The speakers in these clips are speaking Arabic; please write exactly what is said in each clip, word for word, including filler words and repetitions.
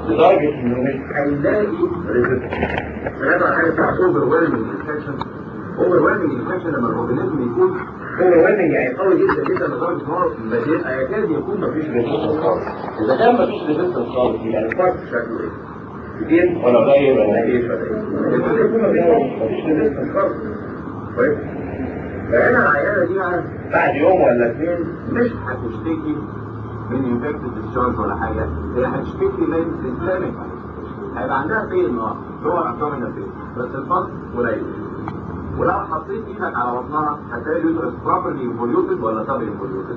لدرجه انه مش هيلاقي ريزيستنس. هنبقى حاجه اسمها اوفر ويلمنج انفكشن. اوفر ويلمنج انفكشن لما الاورجانيزم يكون اوفر ويلمنج يعني قوي جدا جدا لدرجه ان هو بيبقى يكاد يكون مفيش ريزيستنس خالص. اذا كان مفيش ريزيستنس خالص يبقى الفرق شكله ايه؟ كتير ولا قليل ولا ايه ولا ايه؟ يكاد يكون مفيش ريزيستنس خالص. كويس؟ فهنا العيانه دي بقى بعد يوم ولا اثنين مش هتشتكي من انفكتد ديسشارج ولا حاجه، هي هتشتكي من انفلاميك. هيبقى عندها فين اه جوه ابدومينال فين بس الفصل قليل. ولو حطيت ايدك على بطنها هتلاقي اليوترس بروبرلي انفوليوتد ولا سب انفوليوتد.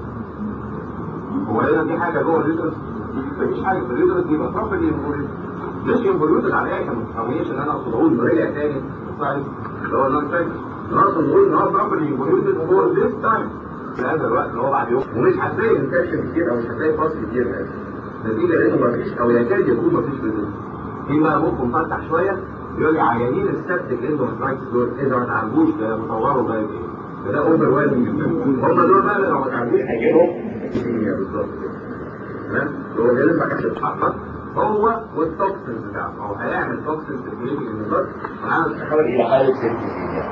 هو هنا دي حاجه جوه اليوترس؟ مفيش حاجه في اليوترس دي يبقى بروبرلي انفوليوتد. مش انفوليوتد عليها كان ما تفهميش ان انا اقصد اقول رجع تاني السايد اللي هو النون فاكر. انا اقصد اقول ان هو بروبرلي انفوليوتد فور ذيس تايم في هذا الوقت اللي هو بعد يوم. ومش هتلاقي انفكشن كتير او مش هتلاقي فصل كتير هذا. نتيجه لانه مفيش او يكاد يكون مفيش ريزيستنس. في بقى مخه مفتح شويه يقول لي عيانين السبتك اندومترايتس دول اذا ما تعالجوش ده مصوروا بقى ايه؟ ده اوفر ويلمنج. هم دول بقى لو ما تعالجوش هيجيلهم اكيديميا بالظبط كده. تمام؟ هو ده لسه هيتحقق هو والتوكسين بتاعه، هو هيعمل توكسين سيركيوليتنج ان البلد وهيعمل تحول الى حاله سيركيوليتنج.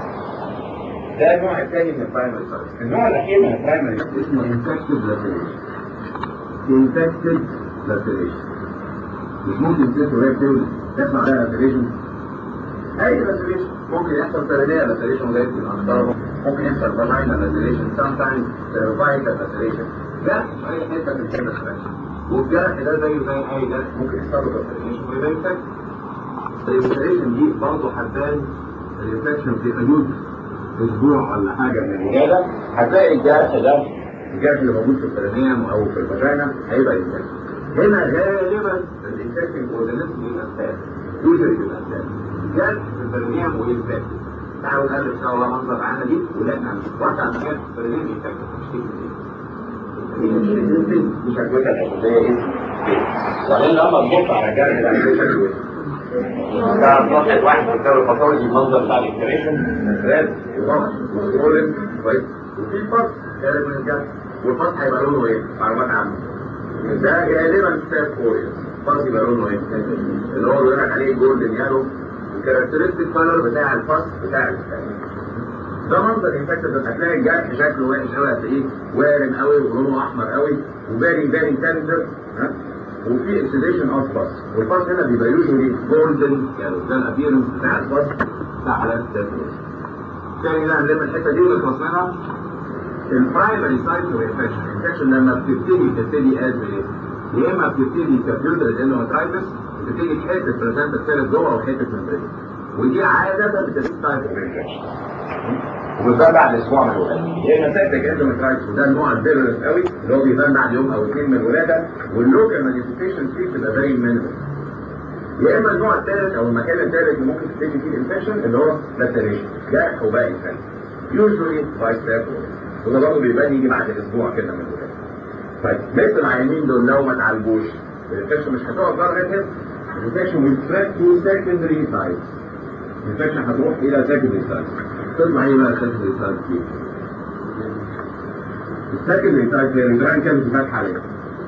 ده النوع الثاني من البرايمري سايتس. النوع الاخير من البرايمري اسمه انفكتيف لاسيليشن. انفكتيف لاسيليشن مش ممكن ست وهي بتولد تحصل عليها لاسيليشن. اي لاسيليشن ممكن يحصل ترانيه لاسيليشن وده يمكن اكثرهم، ممكن يحصل فاجينا لاسيليشن، سام تايمز سيرفايكال لاسيليشن. جرح في اي حته في الجسم لاسيليشن، والجرح ده زيه زي اي جرح ممكن يحصل له لاسيليشن ويبقى انفكت. اللاسيليشن دي برضه هتبان الانفكشن في حدود اسبوع ولا حاجه من الولاده هتلاقي الجرح ده الجرح اللي موجود في البرينيوم او في الفاجينا هيبقى انفكت. هنا غالبا الانفكشن اورجانيزم بيبقى ثابت يوجد بيبقى ثابت جرح في البرينيوم وانفكت. تعالوا نقلب سوا منظر معانا دي ولقينا واحده عندها جرح في البرينيوم انفكت بتشتكي من ايه؟ مش هتقولها الاساسيه ايه؟ بعدين لما نبص على الجرح ده هنشوف تعرف واحد واحد في الكتاب الباثولوجي المنظر بتاع الاكسبريشن الراد وضغط وسكرولين كويس وفي فرق خارج من الجرح والفرق هيبقى لونه ايه؟ معلومات عامه. ده غالبا ستاب كوريوس. الفرق يبقى لونه ايه؟ اللي هو بيقول لك عليه جولدن يالو الكاركترستيك كلر بتاع الفص بتاع الستاب. ده منظر انفكتد. هتلاقي الجرح شكله وحش قوي هتلاقيه وارم قوي ولونه احمر قوي وفيري فيري تندر ها وفي اكسيديشن اوف فاس والفاس هنا بيبقى يوجولي جولدن يعني ده الابيرنس بتاع الفاس بتاع حالات التنفس. تاني بقى نلم الحته دي ونخلص منها. البرايمري سايت اوف انفكشن انفكشن لما بتبتدي بتبتدي از ايه؟ يا اما بتبتدي كبيوترال اندومترايتس بتبتدي في حته بريزنت سيلز جوه او حته ممبرين ودي عاده بتبتدي سايت اوف انفكشن وبتبان بعد اسبوع من الولاده. يا اما سايتك اندومترايتس وده النوع الفيرولنت قوي اللي هو بيبان بعد يوم او اثنين من الولاده واللوكال مانيفستيشن فيه بتبقى فيري مينيمال. يا اما النوع الثالث او المكان الثالث اللي ممكن تبتدي فيه الانفكشن اللي هو لاتريشن جرح وباقي انفكشن يوجوالي باي ستاب وده برضه بيبان يجي بعد اسبوع كده من الولاده. طيب مثل العيانين دول لو ما اتعالجوش الانفكشن مش هتقعد بره هنا. الانفكشن ويتراك تو سكندري سايت. الانفكشن هتروح الى سكندري سايت. تطلع ايه بقى سكندري سايت دي؟ السكندري سايت هي الجران كانت فاتحه عليها.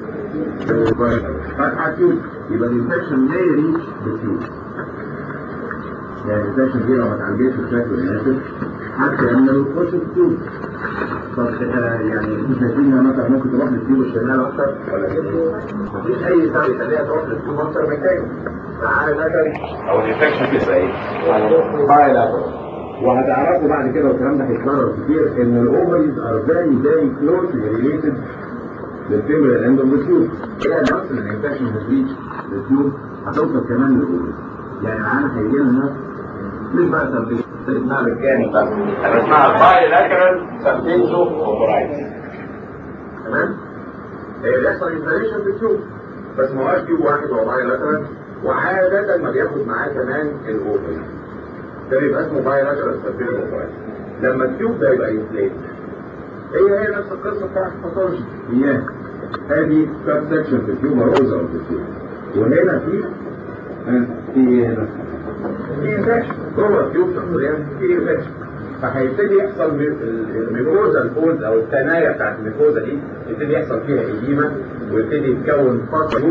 فتحه تيوب يبقى الانفكشن لا يريتش بالتيوب. يعني الانفكشن دي لو ما اتعالجتش بشكل مناسب حتى لما تخش التيوب. طب يعني انتوا شايفين مثلا ممكن تروح للتيوب الشمال اكتر ولا كده؟ مفيش اي سبب يخليها تروح للتيوب اكتر من كده. تعالى مثلا او الانفكشن تبقى ايه؟ بايلاترال. وهتعرفوا بعد كده والكلام ده هيتكرر كتير ان الاوفريز ار فيري فيري كلوزلي ريليتد للفيمورال اند اوف ذا تيوب. كده نفس الانفكشن هتريتش للتيوب هتوصل كمان للاوفريز. يعني معانا هيجي لنا مش بقى سبتيشن اسمها بالكامل بقى انا اسمها بايلاترال سبتيشو اوفرايتس. تمام؟ هي بيحصل انفليشن في التيوب بس ما هوش تيوب واحد هو بايلاترال وعادة ما بياخد معاه كمان الاوفريز. ده بيبقى اسمه بايلاترال سبتيشو اوفرايتس. لما التيوب ده يبقى انفليت هي هي نفس القصه بتاعت الباثولوجي. هي ادي سب سكشن في التيوب روزا اوف التيوب وهنا في في هنا في انفكشن جوه التيوب شخصيا في انفكشن فهيبتدي يحصل الميكوزا الفولد او الثنايا بتاعت الميكوزا دي يبتدي يحصل فيها ايديما ويبتدي يتكون فصل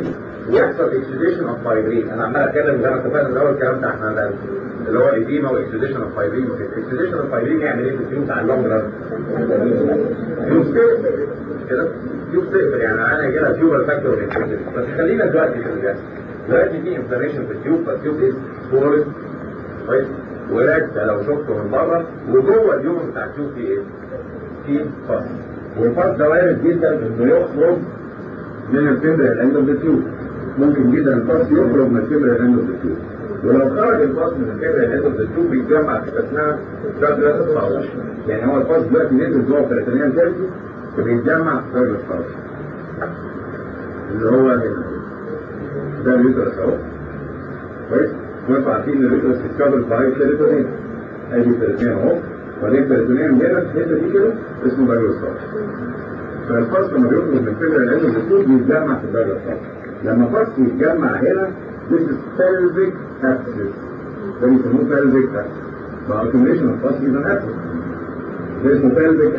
ويحصل اكسيديشن اوف فايبرين. انا عمال اتكلم زي ما اتفقنا من الاول الكلام ده احنا اللي هو الاديما واكسيديشن اوف فايبرين وكده. اكسيديشن اوف فايبرين يعمل ايه في التيوب على اللونج ران؟ تيوب تقفل كده، تيوب تقفل يعني انا هيجي لها تيوبر فاكتور انفكشن. بس خلينا دلوقتي في الجهاز. دلوقتي في انفلاميشن في التيوب، فالتيوب از فورد كويس وراك لو شفته من بره، وجوه اليوم بتاع التيوب في ايه؟ في فص، والفص ده وارد جدا انه يخرج من الفيمبرال اند اوف ذا تيوب. ممكن جدا الفص يخرج من الفيمبرال اند اوف ذا تيوب، ولو خرج الفص من الفيمبرال اند اوف ذا تيوب بيتجمع في اسمها جاجلس باوش. يعني هو الفص دلوقتي نزل جوه البريتونيال كافيتي وبيتجمع في جاجلس باوش اللي هو هنا. ده اليوترس اهو كويس، وانتوا عارفين ان اليوترس اتكفر باي بيريتونيوم. ادي البيريتونيوم اهو، وبعدين البيريتونيوم هنا في الحته دي كده اسمه جاجلس باوش. فالفص لما بيخرج من الفيمبرال اند اوف ذا تيوب بيتجمع في جاجلس باوش. لما فص يتجمع هنا this is pelvic abscess. ده بيسموه pelvic abscess. مع accumulation of pus is an abscess. ده اسمه pelvic.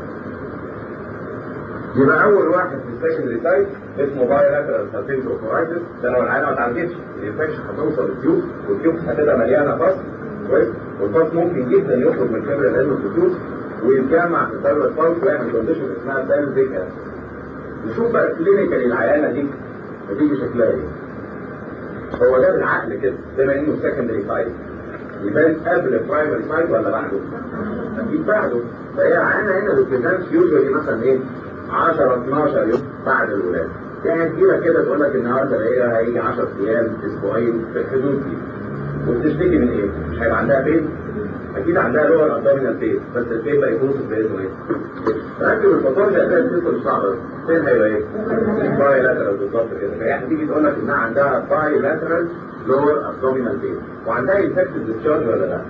يبقى أول واحد في السكندري سايت اسمه bilateral salpingo-pruritus. ده لو العينة ما اتعالجتش الانفكشن هتوصل للتيوب، والتيوب هتبقى مليانة pus كويس، والpus ممكن جدا يخرج من الفيمبرال اند اوف ذا تيوب ويتجمع في الجاجلس باوش ويعمل كونديشن اسمها pelvic abscess. نشوف بقى كلينيكالي العيانة دي هتيجي شكلها ايه. هو ده بالعقل كده بما انه سكندري سايت يبان قبل البرايمري سايت ولا بعده؟ اكيد بعده. فهي عينه هنا بتبان يوجوالي مثلا ايه؟ عشرة اتناشر يوم بعد الولاده. يعني تجيلك كده تقول لك النهارده الاقيها هيجي عشر ايام اسبوعين في الحدود دي. وبتشتكي من ايه؟ مش هيبقى عندها بين؟ اكيد عندها لور ابدومينال بين، بس البين بقى يوصف باسمه ايه؟ ركب الباثولوجي هتلاقي القصه مش صعبه. فين هيبقى ايه؟ باي لاترال بالظبط كده. فهي هتيجي تقول لك انها عندها باي لاترال لور ابدومينال بين، وعندها انفكتد ديسشارج ولا لا؟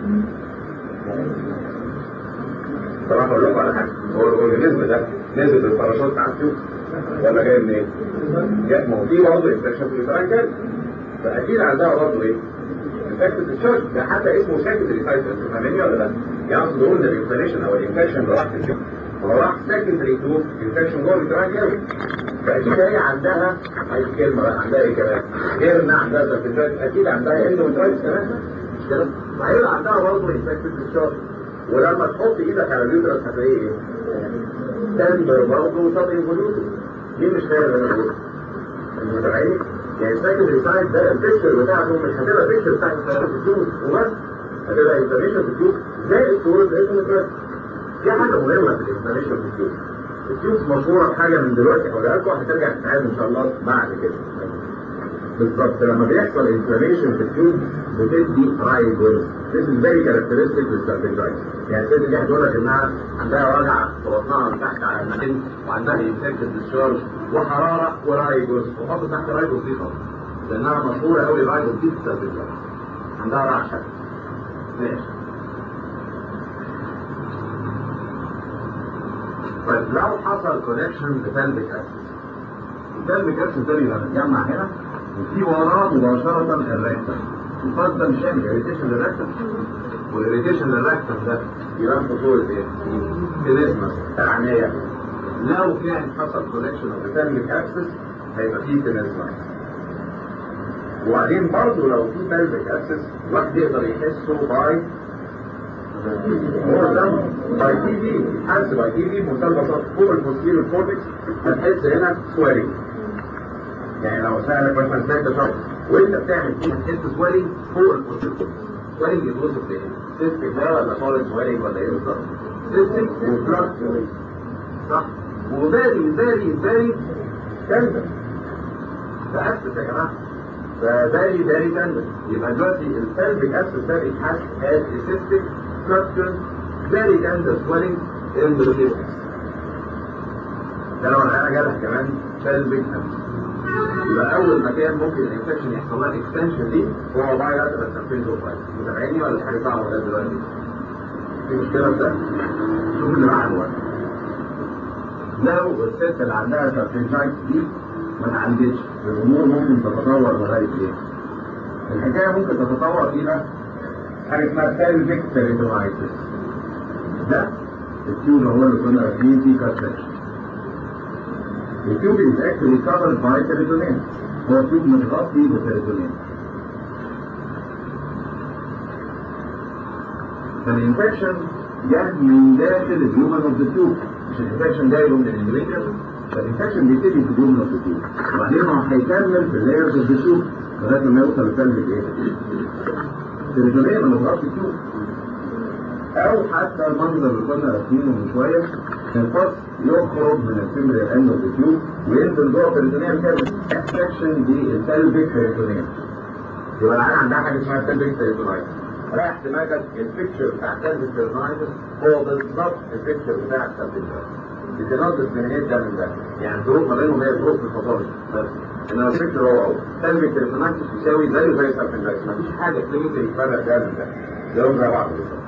طبعا هقول لكم على حاجه، هو الاورجانيزم ده نازل بالباراشوت بتاع التيوب ولا جاي منين؟ جاي ما هو في برضه انفكشن في الفرنك كده، فاكيد عندها برضه ايه؟ انفكتد ديسشارج. ده حتى اسمه سكندري سايت، انتوا فاهميني ولا لا؟ يعني اقصد اقول ان الانفلاميشن او الانفكشن اللي راح في التيوب هو راح سكندري تو انفكشن جوه الفرنك كده. فاكيد هي عندها عايز كلمه بقى، عندها ايه كمان؟ غير انها عندها سكندري اكيد عندها اندوميترايتس كمان مش كده؟ فهيبقى عندها برضه انفكتد ديسشارج. ولما تحط ايدك على اليوترس هتلاقيه ايه؟ تندر برضه طب انفوليوتد. دي مش خير اللي انا بقوله. انتوا متابعين؟ يعني السكندري سايت ده البيكتشر بتاعته مش هتبقى بيكتشر بتاعت التيوب وبس، هتبقى انفلاميشن في التيوب زائد صوره الاندوميترايتس. في حاجه مهمه في الانفلاميشن في التيوب. التيوب مشهوره بحاجه من دلوقتي هقولها لكم هترجع تتعامل ان شاء الله بعد كده. بالظبط لما بيحصل انفلاميشن في التيوب بتدي رايجوز. This is very characteristic للسالفنجايتس. يعني الست دي هتقول لك انها عندها وجع في بطنها من تحت على المكان وعندها انفكتد ديسشارج وحراره ورايجوز، وحط تحت رايجوز دي خالص لانها مشهوره قوي رايجوز دي في السالفنجايتس. عندها رعشه. ماشي. طيب لو حصل كونكشن لبلفيك اسيس، البلفيك اسيس ده بيبقى متجمع هنا وفي وراه مباشره الريكتم. الفاز ده مش هيعمل اريتيشن للريكتم، والاريتيشن للريكتم ده يبان في صوره ايه؟ تينيزمس تعنيه. لو كان حصل كونكشن اوف بلفيك اسيس هيبقى فيه تينيزمس. وبعدين برضه لو في بلفيك اسيس الواحد يقدر يحسه باي هو ده باي تي في، يتحس باي تي في بمنتهى البساطه. فوق البوستيريور كورتكس هتحس هنا سويلنج. يعني لو سألك مثلا ازاي تشخص وانت بتعمل ايه تحس سويلنج فوق البوستيريور كورتكس. سويلنج يتوصف بايه؟ سيستم ده ولا سوليد سويلنج ولا ايه بالظبط؟ سيستم وبلاد سويلنج صح؟ وبالي بالي بالي تندر. ده اسس يا جماعه. فبالي بالي تندر. يبقى دلوقتي البلفيك اسس ده بيتحس as a cystic structure very tender swelling in the liver. ده لو العيانه جالها كمان pelvic abscess. يبقى اول مكان ممكن الانفكشن يحصل لها اكستنشن دي هو bilateral salpingo-pruritus. متابعيني ولا في حاجه صعبه لغايه دلوقتي؟ في مشكله في ده؟ شوف اللي بعده بقى. لو الست اللي عندها salpingitis دي ما اتعالجتش الامور ممكن تتطور لغايه ايه؟ الحكايه ممكن تتطور الى حاجه اسمها pelvic peritonitis. ده التيوب هو اللي كنا راكبين فيه كاتسكشن. التيوب is actually covered by peritoneum. هو تيوب متغطي بالبريتونيوم. فالانفكشن جاء من داخل الهيومن اوف ذا تيوب، مش الانفكشن جاي من الاندوميتريوم. فالانفكشن بيبتدي في الهيومن اوف ذا تيوب، وبعدين هو هيكمل في اللايرز اوف ذا تيوب لغايه لما يوصل لسلب ايه؟ البريتونيوم اللي متغطي التيوب. او حتى المنظر اللي كنا راسمينه من شويه، الفص يخرج من الفيمبريال اند اوف ذا تيوب وينزل جوه البريتونيوم كده. الانفكشن دي السلبك بريتونيوم. يبقى العيان عندها حاجه اسمها سلبك بريتونيوم. رايح دماغك البيكتشر بتاع سلبك بريتونيوم هو بالظبط البيكتشر بتاع السلبك بريتونيوم. بتنقص من هنا ده من ده، يعني الظروف ما بينهم هي ظروف الفصائل بس. انما الفكر هو هو سلبك بريتونيم يساوي زيه زي السلبك بريتونيم، مفيش حاجه كلينيكال يفرق ده من ده، زيهم زي بعض بالظبط.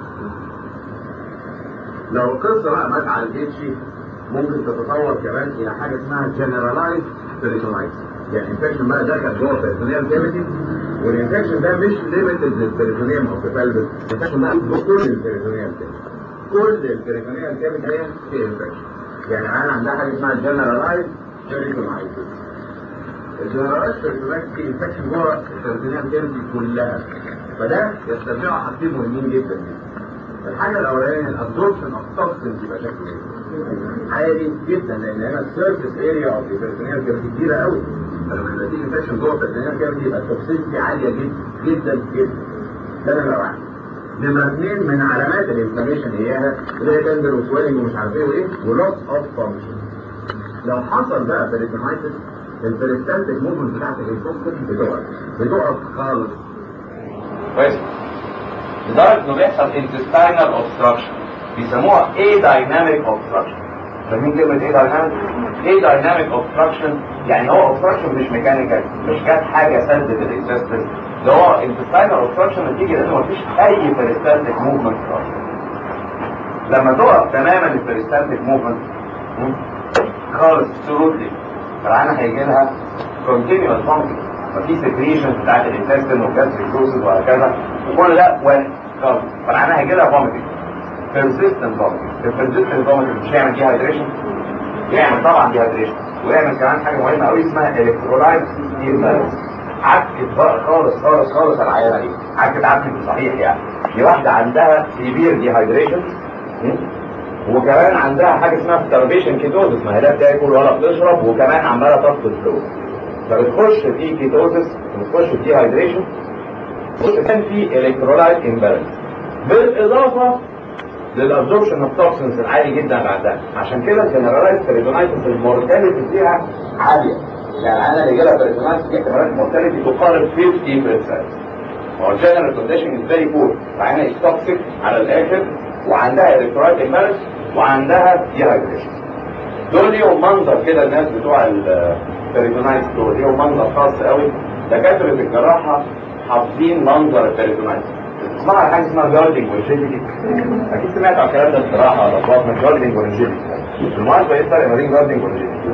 لو القصه بقى ما اتعالجتش ممكن تتطور كمان الى حاجه اسمها جنرالايز بريتونيم، يعني انفكشن بقى دخل جوه البريتونيال كافيتي، والانفكشن ده مش ليميتد للبريتونيوم او السلبك، الانفكشن ده كل البريتونيال كافيتي، كل البريتونيال كافيتي هي في انفكشن. يعني انا عندها حاجه اسمها جنرالايز بريتونيم. الجنرالايز بريتونيم دي انفكشن جوه البريتونيال كافيتي كلها، فده يسترجعوا حاجتين مهمين جدا جدا. الحاجه الاولانيه الابزوربشن اوف توكسينز يبقى شكله ايه؟ عالي جدا، لان هنا السيرفيس اريا اوف البريتونيال كافيتي كبيره قوي، فلما يبقى في انفكشن جوه البريتونيال كافيتي يبقى التوكسيسيتي عاليه جدا جدا جدا. ده نمره واحد. نمره اثنين من علامات الانفلاميشن اياها اللي هي تندر وسويلنج ومش عارف ايه وايه ولوس اوف فانكشن. لو حصل بقى بريتونايتس البريستالتيك موفمنت بتاعت الانفكشن بتقف بتقف خالص. كويس؟ لدرجه انه بيحصل intestinal obstruction بيسموها ايه دايناميك obstruction. فاهمين كلمه ايه دايناميك؟ ايه دايناميك obstruction يعني هو obstruction مش ميكانيكال، مش كانت حاجه سدت الانتستين، ده هو intestinal obstruction نتيجه لانه مفيش اي بريستالتيك موفمنت خالص. لما تقف تماما البريستالتيك موفمنت خالص سرودلي فالعينه هيجي لها continuous vomiting، ففي سكريشن بتاعت الانتستين والجاستريك جوسز وهكذا وكل ده واقف خالص، فالعينه هيجي لها vomiting persistent vomiting. البرزيستنت vomiting مش هيعمل ديهايدريشن؟ يعمل طبعا ديهايدريشن، ويعمل كمان حاجه مهمه قوي اسمها الكترولايت امبالانس. عكت بقى خالص خالص خالص العيانه دي، عكت عكت صحيح يعني. دي واحده عندها سيفير ديهايدريشن وكمان عندها حاجه اسمها ستارفيشن كيتوزس، ما هي لا بتاكل ولا بتشرب وكمان عماله تفقد فلوس، فبتخش في كيتوزس بتخش في ديهايدريشن وكمان في الكترولايت امبالانس، بالاضافه للابزوربشن اوف توكسينز العالي جدا اللي عندها. عشان كده الجنرالايز بريتونايتس المورتاليتي فيها عاليه، يعني العيانه اللي جالها بريتونايتس دي احتمالات المورتاليتي تقارب خمسين بالمية. هو الجنرال كونديشن از فيري بور، العيانه از توكسيك على الاخر وعندها الكترولايت امبالانس وعندها ديهايدريشن. دول ليهم منظر كده، الناس بتوع البريتونايتس دول ليهم منظر خاص قوي. دكاتره الجراحه حافظين منظر البريتونايتس. اسمها حاجه اسمها جاردنج وريجيديتي، اكيد سمعت عن الكلام ده بصراحه ولا بطنك. جاردنج وريجيديتي بالمناسبه ايه الفرق ما بين جاردنج وريجيديتي؟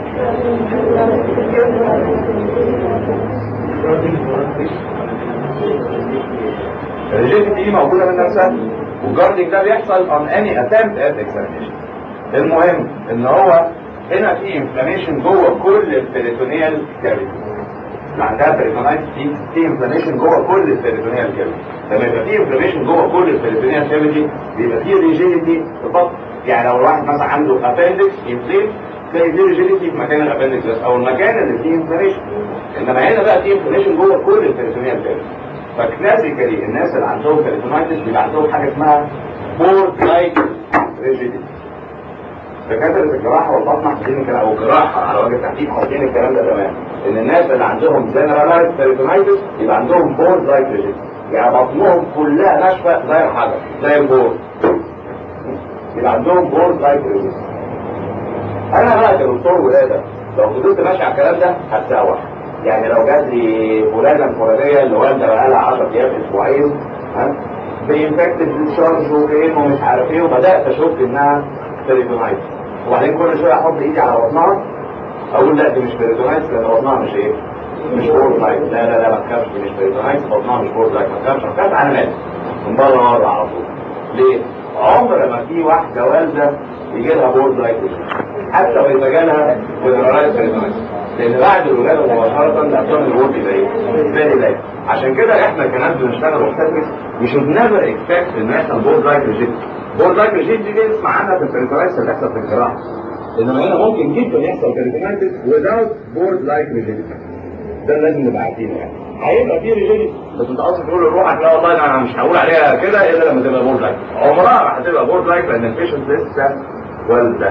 الريجيديتي دي موجوده من نفسها، والجاردنج ده بيحصل on any attempt at examination. المهم ان هو هنا في انفلاميشن جوه كل البريتونيال كافيتي، اللي عندها بريتونايتس دي في انفلاميشن جوه كل البريتونيال كافيتي. لما يبقى في انفلاميشن جوه كل البريتونيال كافيتي بيبقى في ريجيديتي في البطن. يعني لو الواحد مثلا عنده ابندكس انفليم تلاقي في ريجيديتي في مكان الابندكس بس او المكان اللي فيه انفلاميشن، انما هنا بقى في انفلاميشن جوه كل البريتونيال كافيتي. فكلاسيكالي الناس اللي عندهم بريتونايتس بيبقى عندهم حاجه اسمها بورد لايك ريجيديتي. دكاتره الجراحه والبطن حاطين الكلام، او الجراحه على وجه التحديد حاطين الكلام ده تمام، ان الناس اللي عندهم جنرالايز بريتونايتس يبقى عندهم بورد لايك ريجيديتي، يعني بطنهم كلها ناشفه زي الحجر زي البورد، يبقى عندهم بورد لايك ريجيديتي. انا بقى كدكتور ولاده لو فضلت ماشي على الكلام ده هتسوح. يعني لو جات لي فلانه الفلانيه اللي والده بقى لها عشرة ايام اسبوعين ها بانفكتد ديسشارج وبين ومش عارف ايه، وبدات اشك انها بريتونايتس، وبعدين كل شويه احط ايدي على بطنها اقول لا دي مش بريتونايتس لان بطنها مش ايه؟ مش بورد لايك. لا لا لا ما تخافش دي مش بريتونايتس، بطنها مش بورد لايك، ما تخافش ما تخافش علامات من بره مره على طول. ليه؟ عمر ما في واحده والده يجي لها بورد لايك حتى لو يبقى جالها جنرالايز بريتونايتس. لان بعد الولاده مباشره الابدومين الوول بيبقى ايه؟ فيري لايت. عشان كده احنا كناس بنشتغل وبتدرس we should never expect ان يحصل بورد لايك ريجيد. بورد لايك ريجيد دي نسمع عنها في البريتونايتس اللي بتحصل في الجراحه. انما هنا ممكن جدا يحصل بريتونايتس without بورد لايك ريجيد. ده لازم نبقى عارفينه يعني. هيبقى فيه ريجيد بس انت اصلا تقول لروحك لا والله انا مش هقول عليها كده الا لما تبقى بورد لايك. عمرها ما هتبقى بورد لايك لان البيشنت لسه والده.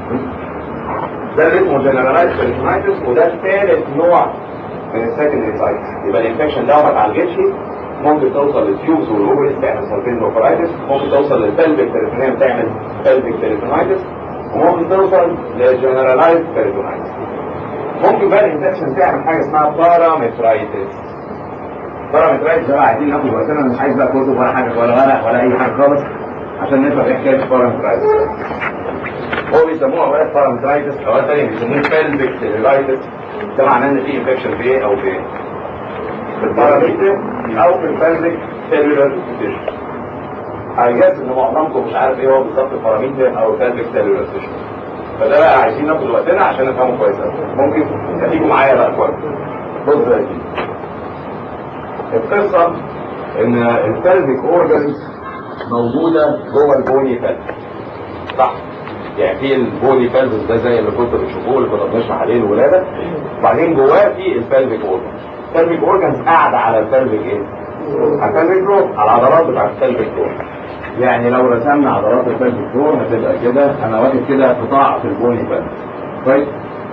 ده اللي اسمه جنرالايز بريتونايتس وده ثالث نوع من السكندري سايتس. يبقى الانفكشن لو ما اتعالجتش ممكن توصل للتيوبس والاوفريز تعمل سالفين بروفرايتس، ممكن توصل للبلفيك بيريتونيوم تعمل بلفيك بيريتونايتس، وممكن توصل للجنرالايز بريتونايتس. ممكن بقى الانفكشن تعمل حاجه اسمها بارامترايتس. بارامترايتس ده عايزين ناخد وقتنا، مش عايز بقى كتب ولا حاجه ولا ورق ولا اي حاجه خالص عشان نفهم ايه حكايه بارامترايتس. هو بيسموها بقى بارامترايتس او تاني بيسموه بلفيك سيلولايتس. ده معناه ان في انفكشن في ايه او في ايه؟ في البارامتر او في البلفيك سيلولار تيشو. هيجاز ان معظمكم مش عارف ايه هو بالظبط البارامتر او البلفيك سيلولار تيشو. فده بقى عايزين ناخد وقتنا عشان نفهمه كويس قوي. ممكن تيجوا معايا بقى كويس. بص يا سيدي. القصه ان البلفيك اورجنز موجوده جوه البوني فالف. صح؟ يعني في البوني فالفس ده زي اللي كنتوا بتشوفوه اللي كنا بنشرح عليه الولاده، وبعدين جواه في البلفيك اورجنز. البلفيك اورجنز قاعده على البلفيك ايه؟ على البلفيك فلور، على العضلات بتاعت البلفيك فلور. يعني لو رسمنا عضلات البلفيك فلور هتبقى كده، انا واخد كده قطاع في البوني فالفس. كويس؟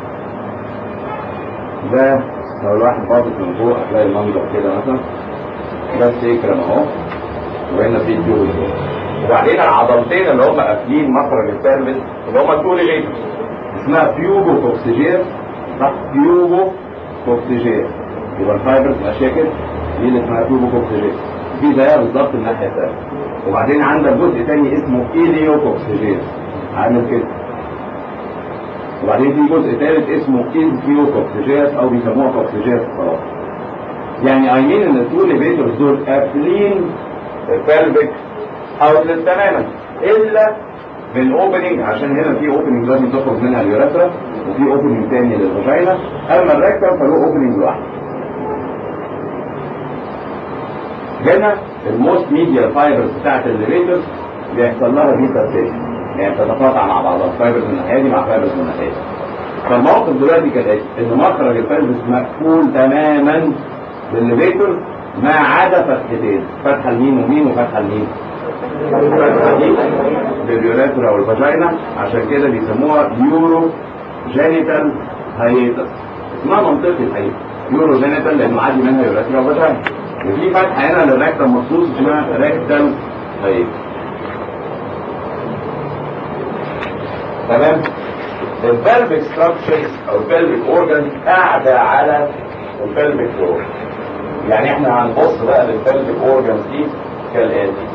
ده لو الواحد باصص من فوق هتلاقي المنظر كده مثلا. ده السيكرم اهو، وهنا في التيوب. وبعدين العضلتين اللي هم قافلين مخرج البلفس اللي هم التو ليجيتورز اسمها بيوبو كوكسيجير. صح؟ بيوبو كوكسيجير. يبقى الفايبرز ماشيه كده، دي اللي اسمها بيوبو كوكسيجير. في زيها بالظبط الناحيه الثانيه. وبعدين عندك جزء ثاني اسمه ايليو كوكسيجير عامل كده. وبعدين في جزء ثالث اسمه ايزيو كوكسيجير او بيسموها كوكسيجير خلاص. يعني ايمين ان التو ليجيتورز دول قافلين البلفيك اوتلت تماما الا بالاوبننج، عشان هنا في اوبننج لازم تخرج منها اليوريثرا وفي اوبننج ثاني للفاجينا. اما الريكتم فله اوبننج لوحده. هنا الموست ميديال فايبرز بتاعت الليفيترز بيحصل لها ديساسيشن، يعني بتتقاطع مع بعضها، فايبرز من الناحيه دي مع فايبرز من الناحيه دي. فالموقف دلوقتي كالاتي ان مخرج الفالفس مقفول تماما بالليفيترز ما عدا فتحتين، فتحه لمين ومين وفتحه لمين؟ فتحه دي لليوريثرا والفاجينا، عشان كده بيسموها يورو جينيتال هايتس. اسمها منطقي الحقيقه يورو جينيتال لانه عادي منها يوريثرا وفاجينا. وفي فتحه هنا للريكتم مخصوص اسمها ريكتال هايتس. تمام؟ البلفيك ستراكشرز او البلفيك اورجان قاعده على البلفيك فلور. يعني احنا هنبص بقى للبلفيك اورجانز دي كالاتي.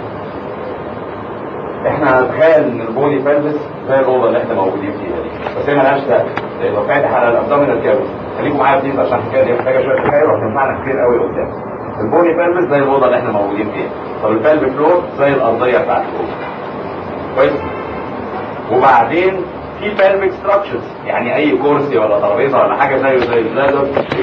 احنا هنتخيل ان البوني بلفس زي الاوضه اللي احنا موجودين فيها دي، بس هي مالهاش سقف لانه فاتح على الابدومينال كافيتي. خليكم معايا بليز عشان الحكايه دي محتاجه شويه تخيل وهتنفعنا كتير قوي قدام. البوني بلفس زي الاوضه اللي احنا موجودين فيها، طب البلفيك فلور زي الارضيه بتاعت الاوضه. كويس؟ وبعدين في pelvic structures، يعني اي كرسي ولا ترابيزه ولا حاجه زيه زي البلادر.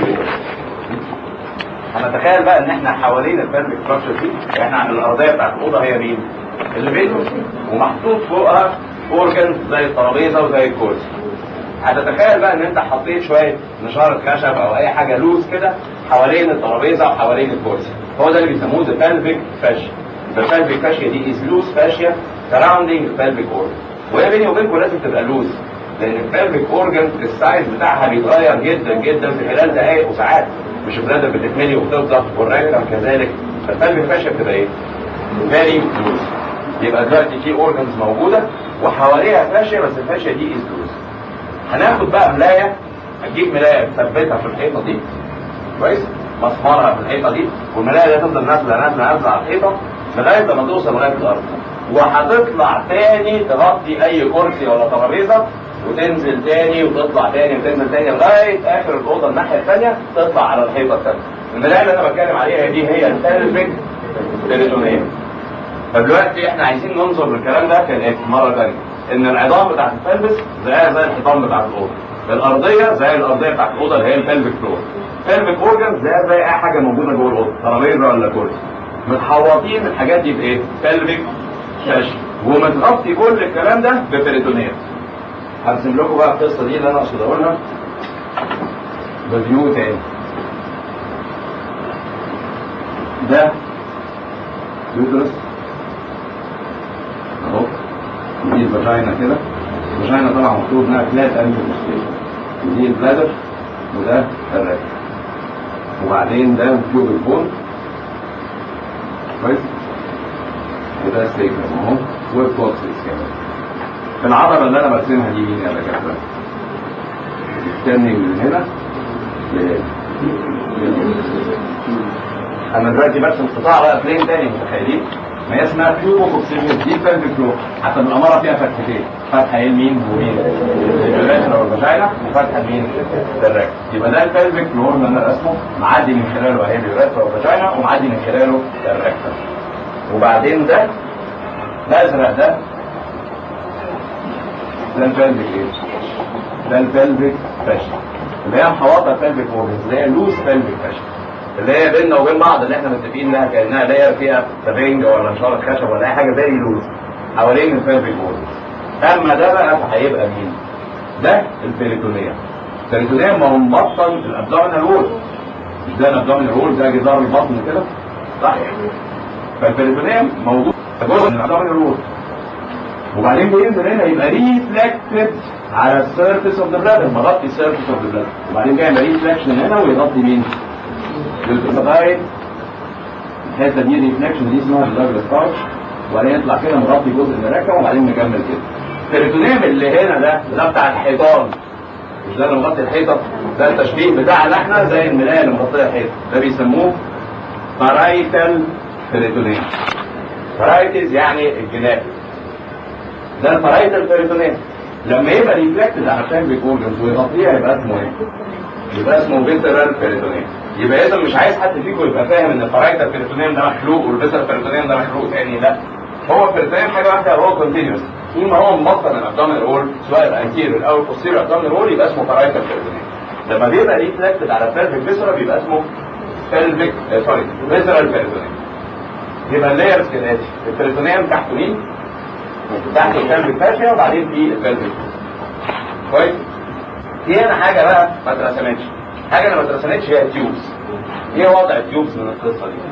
هنتخيل بقى ان احنا حوالين البلفيك structures دي، احنا عن الارضيه بتاعت الاوضه هي مين؟ الليفيتور، ومحطوط فوقها اورجنز زي الترابيزه وزي الكرسي. هتتخيل بقى ان انت حطيت شويه نشاره خشب او اي حاجه لوز كده حوالين الترابيزه وحوالين الكرسي. هو ده اللي بيسموه the pelvic fascia. the pelvic fascia دي is loose fascia surrounding the pelvic organ. وهي بيني وبينكم لازم تبقى لوز، لان البلفيك اورجن السايز بتاعها بيتغير جدا جدا في خلال دقائق وساعات. مش البلادر بتتملي وبتفضل والريكتم كذلك. فالبلفيك فاشيا بتبقى ايه؟ فيري لوز. يبقى دلوقتي في اورجنز موجوده وحواليها فاشيا، بس الفاشيا دي از لوز. هناخد بقى ملايه، هتجيب ملايه تثبتها في الحيطه دي كويس؟ مسمارها في الحيطه دي، والملايه دي تفضل نازله نازله نازله على الحيطه لغايه لما توصل لغايه الارض. وهتطلع تاني تغطي اي كرسي ولا ترابيزه، وتنزل تاني وتطلع تاني وتنزل تاني لغايه اخر الاوضه الناحيه الثانيه تطلع على الحيطه الثانيه. الملايه اللي انا بتكلم عليها دي هي البلفيك بيريتونيوم. فدلوقتي احنا عايزين ننظر للكلام ده كالاتي مره ثانيه، ان العظام بتاعت البلفس زيها زي الحيطان بتاعت الاوضه. الارضيه زي الارضيه بتاعت الاوضه اللي هي البلفيك فلور. pelvic organs زي زي اي حاجه موجوده جوه الاوضه، ترابيزه ولا كرسي. متحوطين الحاجات دي بايه؟ pelvic fascia، ومتغطي كل الكلام ده ببريتونيوم. هرسم لكم بقى القصه دي اللي انا اقصد اقولها بفيو تاني. ده يوترس اهو، دي الفاجينا كده. الفاجينا طبعا المفروض انها فلات انتي بوستيريور، ودي البلادر وده الرئه، وبعدين ده تيوب البون كويس، وده السيجنم اهو، والكوكسيس كمان. في العضله اللي انا برسمها دي مين يا دكاتره؟ التاني من هنا لهنا. انا دلوقتي برسم قطاع بقى بلين تاني، متخيلين؟ ما هي اسمها بيوبوكوكسيجن دي بلفيك فلور، حتى بالاماره فيها فتحتين، فتحه يمين ويمين الرئه والفاجينا، وفتحه يمين للرئه. يبقى ده البلفيك فلور اللي انا رسمه، معدي من خلاله اهي الرئه والفاجينا، ومعدي من خلاله الرئه. وبعدين ده الازرق ده ده البلفيك ايه؟ ده البلفيك فاشيا، اللي هي محوطه البلفيك اورجنز، اللي هي لوز بلفيك فاشيا، اللي هي بيننا وبين بعض اللي احنا متفقين انها كانها لاير فيها سفنجه ولا نشاره خشب ولا اي حاجه زي لوز حوالين البلفيك اورجنز. اما ده بقى فهيبقى مين؟ ده البريتونيوم. البريتونيوم ما هو مبطن الابدومينال وول، مش ده الابدومينال وول ده جدار البطن كده صح؟ فالبريتونيوم موجود جزء من الابدومينال وول، وبعدين بينزل هنا يبقى ريفلكتد على السيرفيس اوف ذا بلادر، مغطي السيرفيس اوف ذا بلادر، وبعدين بيعمل ريفلكشن هنا ويغطي مين؟ لغايه الحته دي ريفلكشن دي اسمها الدبل ستارش، وبعدين يطلع كده مغطي جزء من الركبه، وبعدين نكمل كده. البريتونيوم اللي هنا ده ده بتاع الحيطان، مش ده اللي مغطي الحيطه، ده التشبيه بتاعنا احنا زي الملايه اللي مغطيه الحيطه، ده بيسموه بارايتال بريتونيوم. بارايتز يعني الجناب، ده البارايتال بريتونيوم. لما يبقى ريفلكتد على البلفيك اورجنز ويغطيها يبقى اسمه ايه؟ يبقى اسمه فيسرال بريتونيوم. يبقى اذا مش عايز حد فيكم يبقى فاهم ان البارايتال بريتونيوم ده مخلوق والفيسرال بريتونيوم ده مخلوق تاني، لا، هو البريتونيوم حاجه واحده وهو كونتينيوس. طول ما هو مبطن الابدومينال وول سواء الانتيريور او البوستيريور ابدومينال وول يبقى اسمه بارايتال بريتونيوم. لما بيبقى ريفلكتد على البلفيك فيسرال بيبقى اسمه بلفيك سوري فيسرال بريتونيوم. يبقى اللايرز كالاتي: البريتونيوم تحته مين؟ تحت البلفيك فاشيا، وبعدين في البلفيك كويس. في هنا حاجه بقى ما اترسمتش، حاجه اللي ما اترسمتش هي التيوبس. ايه وضع التيوبس من القصه دي؟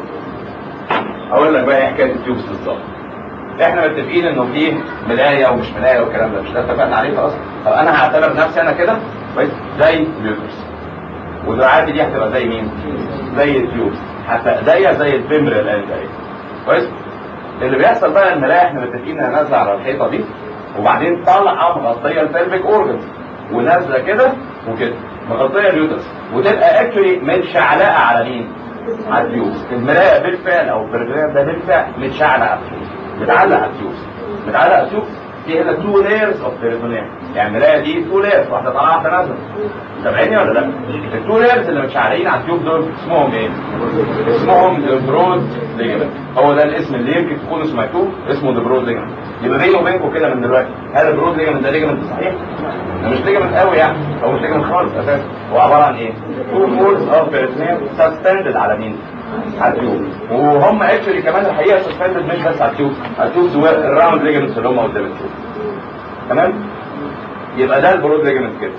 اقول لك بقى ايه حكايه التيوبس بالظبط. احنا متفقين انه فيه ملايه ومش ملايه والكلام ده، مش ده اتفقنا عليه خلاص؟ طب انا هعتبر نفسي انا كده كويس زي اليوترس، ودراعاتي دي هتبقى زي مين؟ زي التيوبس، حتى ايديا زي الفيمبرال اند اهي كويس. اللي بيحصل بقى الملايه احنا متفقين انها نازله على الحيطه دي، وبعدين طالعه مغطيه البلفيك اورجنز، ونازله كده وكده مغطيه اليوترس، وتبقى اكشولي متشعلقه على مين؟ على التيوبس. المرايه بالفعل او البريتونيوم ده بالفعل متشعلق على التيوبس، متعلق على التيوبس، متعلق على التيوبس. في هنا تو لايرز اوف بريتونيوم، يعني المرايه دي تو لايرز، واحده طالعه واحده نازله. سامعيني ولا لا؟ التو لايرز اللي متشعلقين على التيوب دول اسمهم ايه؟ اسمهم البرود ليجمنت. هو ده الاسم اللي يمكن تكونوا سمعتوه، اسمه البرود ليجمنت. يبقى بيني وبينكم كده من دلوقتي، هل البرود ليجمنت ده ليجمنت صحيح؟ ده مش ليجمنت قوي يعني، هو مش ليجمنت خالص اساسا، هو عباره عن ايه؟ تو فولز اوف بريتونيوم سسبندد على مين؟ على التيوب. وهم اكشولي كمان الحقيقه سسبندد مش بس على التيوب، على التيوب الراوند ليجمنتس اللي هم قدام التيوب. تمام؟ يبقى ده البرود ليجمنت كده.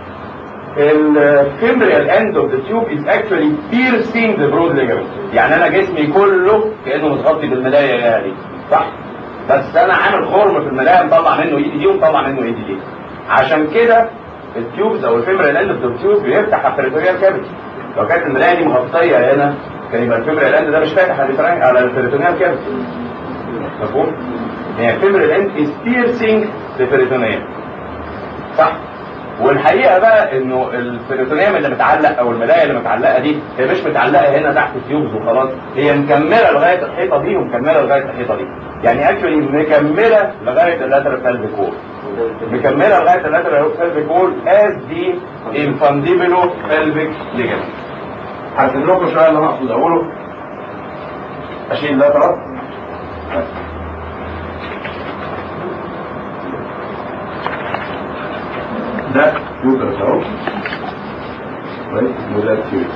الفيمبريال اند اوف ذا تيوب از اكشولي بيرسينج ذا برود ليجمنت، يعني انا جسمي كله كانه متغطي بالملايه يا دي صح؟ بس انا عامل خرم في الملايه مطلع منه ايدي دي ومطلع منه ايدي دي. عشان كده التيوبز او الفيمبريال اند اوف ذا تيوب بيفتح على البريتونيال كافيتي. لو كانت الملايه دي مغطيه هنا كان يبقى الفيمبريال اند ده مش فاتح على البريتونيال كافيتي. مفهوم؟ يعني الفيمبريال اند از بيرسينج ذا بريتونيال صح؟ والحقيقه بقى انه البريتونيوم اللي متعلق او الملايه اللي متعلقه دي هي مش متعلقه هنا تحت التيوبز وخلاص، هي مكمله لغايه الحيطه دي ومكمله لغايه الحيطه دي، يعني اكشولي مكمله لغايه اللاترال بلفيك وول، مكمله لغايه اللاترال بلفيك وول از دي انفانديبلو بلفيك ليجمنت. هرسم لكم شويه اللي انا اقصد اقوله. اشيل اللاترال ده يوترس اهو كويس وده التيوب.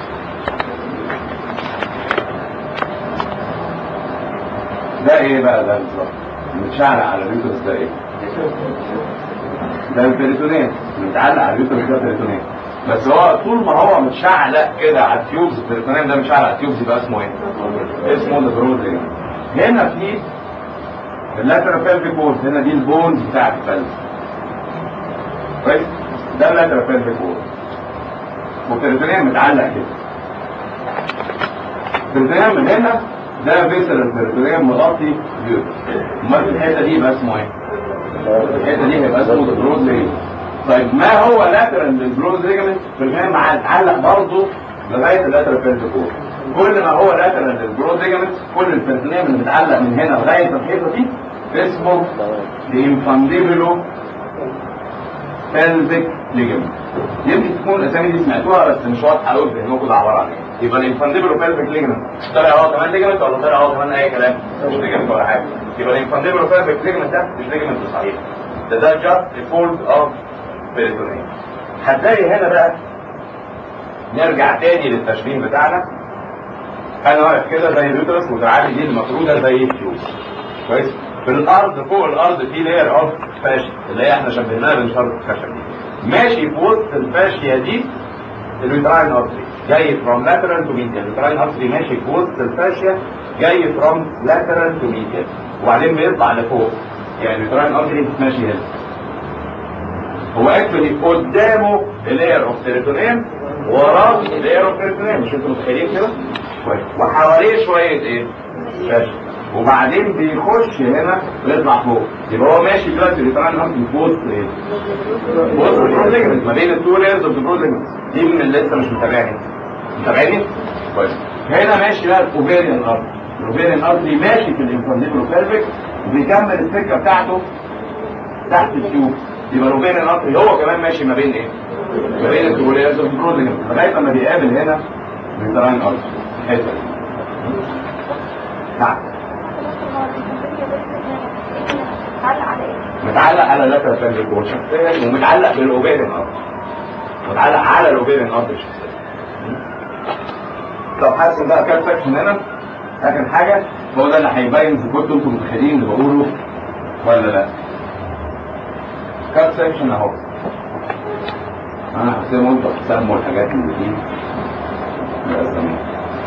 ده ايه بقى ده بالظبط؟ متشعلق على اليوترس ده ايه؟ ده البريتونيت متعلق على اليوترس ده بريتونيت. بس هو طول ما هو متشعلق كده على التيوبز البريتونيت ده متشعلق على التيوبز يبقى اسمه ايه؟ اسمه البرود. هنا في اللاترال بيلفيك وول، هنا دي البونز بتاعت البلد كويس. ده اللاترال بيلفيك وول والبريتونيت متعلق كده. البريتونيت من هنا ده فيسل البريتونيت مغطي اليوترس. امال الحته دي يبقى اسمه ايه؟ الحته دي هيبقى اسمه البرود ليجمنت. طيب ما هو لاترال للبرود ليجمنت؟ البريتونيت متعلق برضه لغايه اللاترال بيلفيك وول. كل ما هو لاترال للبرود ليجمنت كل البريتونيت اللي متعلق من هنا لغايه الحيطه دي اسمه الانفانديبولو بلفيك ليجمنت. يمكن تكون الاسامي دي سمعتوها بس مش واضحه قوي في انكم ده عباره عن ايه. يبقى الانفانديبولو بلفيك ليجمنت طلع هو كمان ليجمنت ولا طلع هو كمان اي كلام؟ مش ليجمنت ولا حاجه. يبقى الانفانديبولو بلفيك ليجمنت ده مش ليجمنت صحيح، ده ده جاست فولد اوف بيريتونيت. هتلاقي هنا بقى نرجع تاني للتشبيه بتاعنا. انا واقف كده زي اليوترس وتعالي دي المفروده زي التيوب كويس. في الارض فوق الارض في لاير اوف فاشيا اللي هي احنا شبهناها بنشرط الخشب دي. ماشي في وسط الفاشيا دي اليوتراين ارتري جاي فروم لاترال تو ميديال. اليوتراين ارتري ماشي في وسط الفاشيا جاي فروم لاترال تو ميديال وبعدين بيطلع لفوق. يعني اليوتراين ارتري ماشي هنا هو اكشولي قدامه اللاير اوف بيريتونيوم وراه اللاير اوف بيريتونيوم. مش انتوا متخيلين كده؟ كويس. وحواليه شويه ايه؟ فاشيا. وبعدين بيخش هنا ويطلع فوق. يبقى هو ماشي دلوقتي اليوتراين ارتري في وسط ايه؟ وسط البرود ليجمنت ما بين التو لايرز اوف البرود ليجمنت. دي من اللي لسه مش متابعني. متابعني؟ كويس. هنا ماشي بقى الاوفيريان ارتري. الاوفيريان ارتري ماشي في الانفانديبولو بلفيك وبيكمل السكه بتاعته تحت التيوب. يبقى الاوفيريان ارتري هو كمان ماشي ما بين ايه؟ ما بين التو لايرز اوف البرود ليجمنت لغايه ما بيقابل هنا اليوتراين ارتري. الحته دي. نعم. متعلق على اللاترال بلفيك وول شخصيا ومتعلق بالاوفيريان ارتري. متعلق على الاوفيريان ارتري شخصيا. طب حاسس بقى كات سكشن هنا اخر حاجه هو ده اللي هيبين اذا كنتوا انتم متخيلين اللي بقوله ولا لا. كات سكشن اهو. انا هسيبهم انتوا تسموا الحاجات اللي دي باسامي.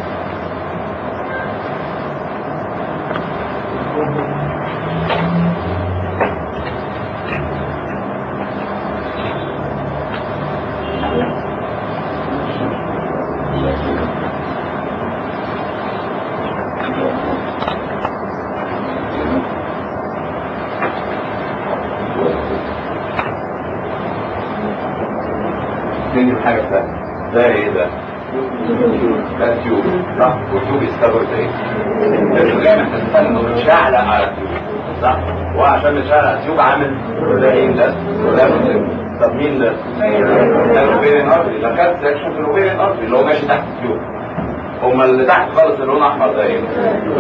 تاني الحاجة الثانية ده ايه ده؟ ده تيوب صح؟ والتيوب يستخدم ايه؟ انه متشعلق على التيوب صح؟ وعشان متشعلق على التيوب عامل ده مين ده؟ وده طب مين ده؟ ده الاوفيريان ارتري. ده كات سكشن في الاوفيريان ارتري اللي هو ماشي تحت التيوب. هما اللي تحت خالص اللون احمر ده ايه؟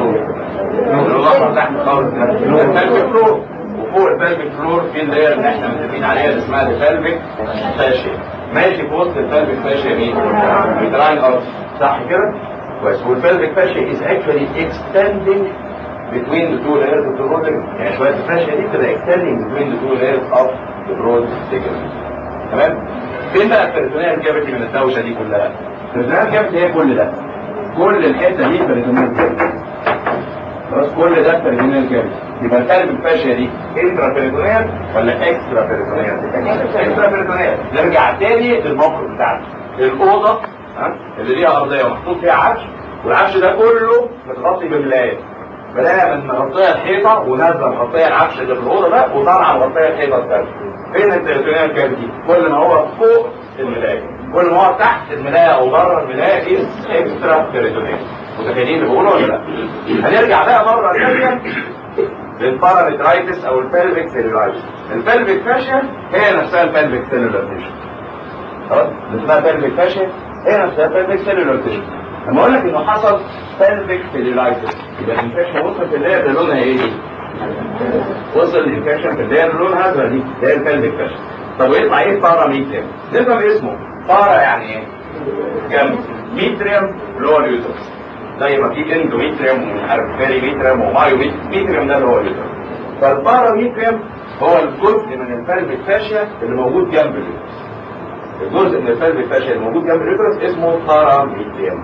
اللون احمر تحت خالص ده البلفيك فلور. وفوق البلفيك فلور في اللاير اللي احنا متفقين عليها اللي اسمها البلفيك فاشيا. ماشي في وسط البلفيك فاشيا مين؟ اليوتراين ارتري صح كده؟ كويس. والبلفيك فاشيا is actually extending between the two layers of the broad ligament. يعني شويه الفاشيا دي بتبقى extending between the two layers of the broad ligament. تمام؟ فين بقى البريتونيال كافيتي من الدوشه دي كلها؟ البريتونيال كافيتي هي كل ده. كل الحته دي بريتونيال كافيتي. خلاص كل ده بريتونيال كافيتي. يبقى القلب الفاشيا دي انترا بيريتونيال ولا اكسترا بيريتونيال؟ اكسترا بيريتونيال. نرجع تاني للموقف بتاعنا. الاوضه ها اللي ليها ارضيه ومحطوط فيها عفش والعفش ده كله متغطي بملايه. ملايه من مغطيه الحيطه ونازله مغطيه العفش اللي في الاوضه ده وطالعه مغطيه الحيطه الثانيه. فين البيريتونيال كافيتي؟ كل ما هو فوق الملايه كل ما هو تحت الملايه او بره الملايه دي اكسترا بيريتونيال. متخيلين اللي بقوله ولا لا؟ هنرجع بقى مره ثانيه للبارامترايتس او البلفيك سيلولايتس. البلفيك فاشيا هي نفسها البلفيك سيلولار تيشو. خلاص؟ اسمها بلفيك فاشيا هي نفسها البلفيك سيلولار تيشو. لما اقول لك انه حصل بلفيك سيلولايتس يبقى الانفكشن وصل في اللاير اللي لونها ايه دي؟ وصل الانفكشن في اللاير اللي لونها ازرق دي اللي هي البلفيك فاشيا. طب ويطلع ايه باراميتريم؟ نفهم اسمه بارا يعني ايه؟ جنب ميتريم لور يوترس زي ما في اندوميتريم ومش عارف بيريميتريم ومايوميتريم ده اللي هو اليوترس. فالباراميتريم هو الجزء من البلفيك فاشيا اللي موجود جنب اليوترس. الجزء من البلفيك فاشيا اللي موجود جنب اليوترس اسمه باراميتريم.